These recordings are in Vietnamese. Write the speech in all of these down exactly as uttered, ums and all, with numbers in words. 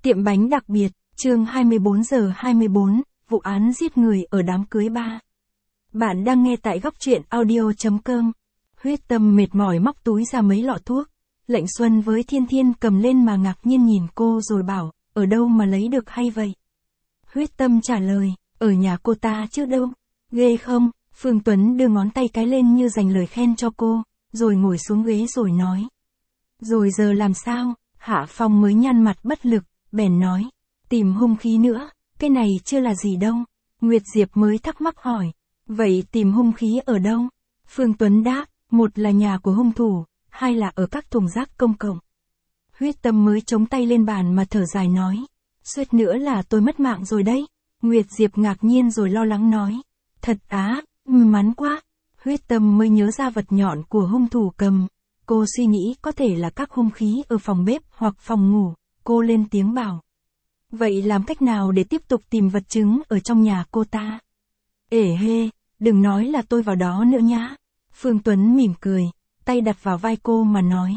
Tiệm bánh đặc biệt, chương hai mươi bốn giờ hai mươi bốn, vụ án giết người ở đám cưới ba. Bạn đang nghe tại góc truyện audio chấm com. Huyết Tâm mệt mỏi móc túi ra mấy lọ thuốc. Lệnh Xuân với Thiên Thiên cầm lên mà ngạc nhiên nhìn cô rồi bảo, ở đâu mà lấy được hay vậy? Huyết Tâm trả lời, ở nhà cô ta chứ đâu. Ghê không? Phương Tuấn đưa ngón tay cái lên như dành lời khen cho cô, rồi ngồi xuống ghế rồi nói. Rồi giờ làm sao? Hạ Phong mới nhăn mặt bất lực, bèn nói. Tìm hung khí nữa, cái này chưa là gì đâu. Nguyệt Diệp mới thắc mắc hỏi. Vậy tìm hung khí ở đâu? Phương Tuấn đáp, một là nhà của hung thủ, hai là ở các thùng rác công cộng. Huyết Tâm mới chống tay lên bàn mà thở dài nói. Suýt nữa là tôi mất mạng rồi đấy. Nguyệt Diệp ngạc nhiên rồi lo lắng nói. Thật á, may mắn quá. Huyết Tâm mới nhớ ra vật nhọn của hung thủ cầm. Cô suy nghĩ có thể là các hung khí ở phòng bếp hoặc phòng ngủ. Cô lên tiếng bảo. Vậy làm cách nào để tiếp tục tìm vật chứng ở trong nhà cô ta? Ể hê, đừng nói là tôi vào đó nữa nhá. Phương Tuấn mỉm cười, tay đặt vào vai cô mà nói.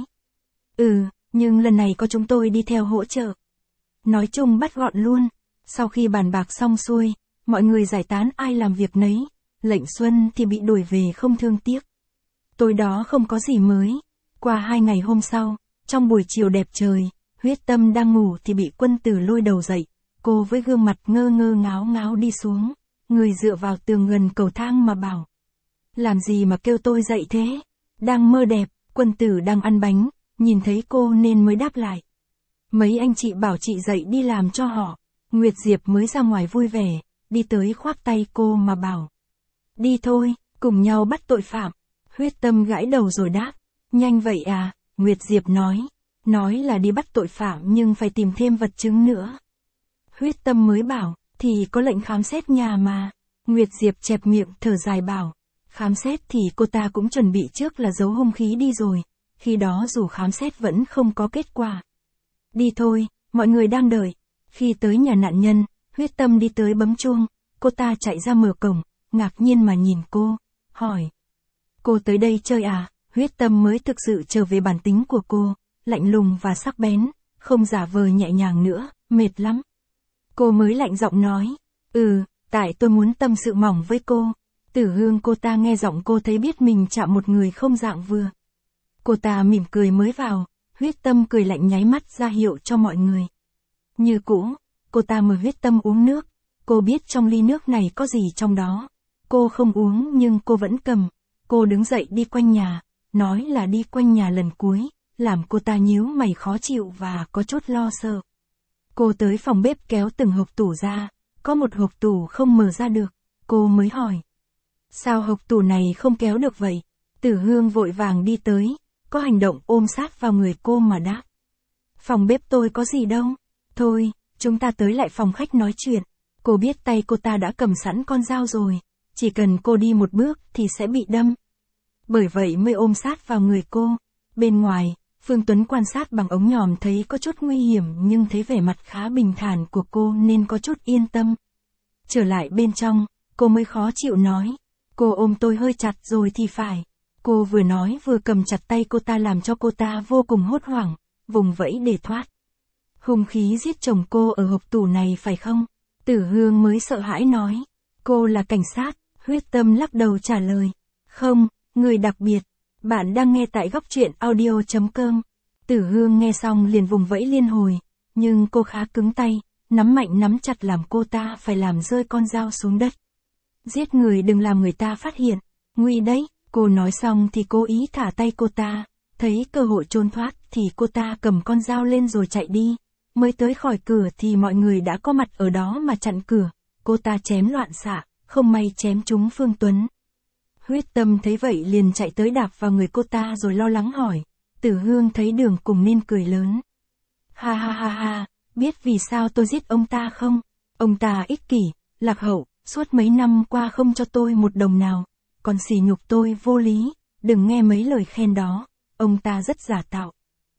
Ừ, nhưng lần này có chúng tôi đi theo hỗ trợ. Nói chung bắt gọn luôn. Sau khi bàn bạc xong xuôi, mọi người giải tán ai làm việc nấy. Lệnh Xuân thì bị đuổi về không thương tiếc. Tối đó không có gì mới. Qua hai ngày hôm sau, trong buổi chiều đẹp trời, Huyết Tâm đang ngủ thì bị Quân Tử lôi đầu dậy. Cô với gương mặt ngơ ngơ ngáo ngáo đi xuống, người dựa vào tường gần cầu thang mà bảo. Làm gì mà kêu tôi dậy thế? Đang mơ đẹp, Quân Tử đang ăn bánh, nhìn thấy cô nên mới đáp lại. Mấy anh chị bảo chị dậy đi làm cho họ. Nguyệt Diệp mới ra ngoài vui vẻ, đi tới khoác tay cô mà bảo. Đi thôi, cùng nhau bắt tội phạm. Huyết Tâm gãi đầu rồi đáp. Nhanh vậy à, Nguyệt Diệp nói. Nói là đi bắt tội phạm nhưng phải tìm thêm vật chứng nữa. Huyết Tâm mới bảo, thì có lệnh khám xét nhà mà. Nguyệt Diệp chẹp miệng thở dài bảo. Khám xét thì cô ta cũng chuẩn bị trước là giấu hung khí đi rồi. Khi đó dù khám xét vẫn không có kết quả. Đi thôi, mọi người đang đợi. Khi tới nhà nạn nhân, Huyết Tâm đi tới bấm chuông. Cô ta chạy ra mở cổng, ngạc nhiên mà nhìn cô, hỏi. Cô tới đây chơi à? Huyết Tâm mới thực sự trở về bản tính của cô, lạnh lùng và sắc bén, không giả vờ nhẹ nhàng nữa, mệt lắm. Cô mới lạnh giọng nói, ừ, tại tôi muốn tâm sự mỏng với cô. Tử Hương cô ta nghe giọng cô thấy biết mình chạm một người không dạng vừa. Cô ta mỉm cười mới vào, Huyết Tâm cười lạnh nháy mắt ra hiệu cho mọi người. Như cũ, cô ta mời Huyết Tâm uống nước, cô biết trong ly nước này có gì trong đó. Cô không uống nhưng cô vẫn cầm, cô đứng dậy đi quanh nhà, nói là đi quanh nhà lần cuối, làm cô ta nhíu mày khó chịu và có chút lo sợ. Cô tới phòng bếp kéo từng hộp tủ ra, có một hộp tủ không mở ra được, cô mới hỏi. Sao hộp tủ này không kéo được vậy? Tử Hương vội vàng đi tới, có hành động ôm sát vào người cô mà đáp. Phòng bếp tôi có gì đâu, thôi, chúng ta tới lại phòng khách nói chuyện. Cô biết tay cô ta đã cầm sẵn con dao rồi, chỉ cần cô đi một bước thì sẽ bị đâm. Bởi vậy mới ôm sát vào người cô. Bên ngoài, Phương Tuấn quan sát bằng ống nhòm thấy có chút nguy hiểm nhưng thấy vẻ mặt khá bình thản của cô nên có chút yên tâm. Trở lại bên trong, cô mới khó chịu nói. Cô ôm tôi hơi chặt rồi thì phải. Cô vừa nói vừa cầm chặt tay cô ta làm cho cô ta vô cùng hốt hoảng, vùng vẫy để thoát. Hung khí giết chồng cô ở hộp tủ này phải không? Tử Hương mới sợ hãi nói. Cô là cảnh sát, Huyết Tâm lắc đầu trả lời. Không, người đặc biệt. Bạn đang nghe tại góc truyện audio chấm com. Tử Hương nghe xong liền vùng vẫy liên hồi, nhưng cô khá cứng tay, nắm mạnh nắm chặt làm cô ta phải làm rơi con dao xuống đất. Giết người đừng làm người ta phát hiện, nguy đấy. Cô nói xong thì cố ý thả tay cô ta, thấy cơ hội trốn thoát thì cô ta cầm con dao lên rồi chạy đi. Mới tới khỏi cửa thì mọi người đã có mặt ở đó mà chặn cửa, cô ta chém loạn xạ, không may chém trúng Phương Tuấn. Huyết Tâm thấy vậy liền chạy tới đạp vào người cô ta rồi lo lắng hỏi. Tử Hương thấy đường cùng nên cười lớn. Ha ha ha ha, biết vì sao tôi giết ông ta không? Ông ta ích kỷ, lạc hậu, suốt mấy năm qua không cho tôi một đồng nào, còn sỉ nhục tôi vô lý, đừng nghe mấy lời khen đó, ông ta rất giả tạo.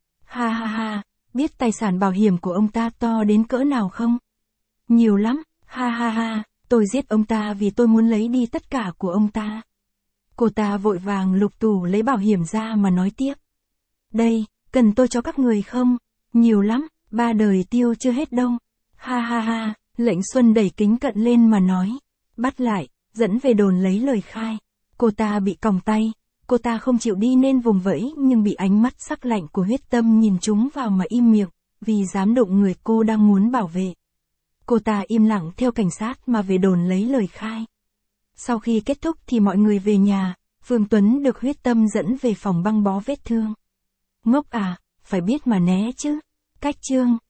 Ha ha ha, biết tài sản bảo hiểm của ông ta to đến cỡ nào không? Nhiều lắm, ha ha ha, tôi giết ông ta vì tôi muốn lấy đi tất cả của ông ta. Cô ta vội vàng lục tủ lấy bảo hiểm ra mà nói tiếp. Đây, cần tôi cho các người không? Nhiều lắm, Ba đời tiêu chưa hết đâu. Ha ha ha, Lệnh Xuân đẩy kính cận lên mà nói. Bắt lại, dẫn về đồn lấy lời khai. Cô ta bị còng tay, cô ta không chịu đi nên vùng vẫy nhưng bị ánh mắt sắc lạnh của Huyết Tâm nhìn trúng vào mà im miệng, vì dám đụng người cô đang muốn bảo vệ. Cô ta im lặng theo cảnh sát mà về đồn lấy lời khai. Sau khi kết thúc thì mọi người về nhà, Vương Tuấn được Huyết Tâm dẫn về phòng băng bó vết thương. Ngốc à, phải biết mà né chứ. Cách chương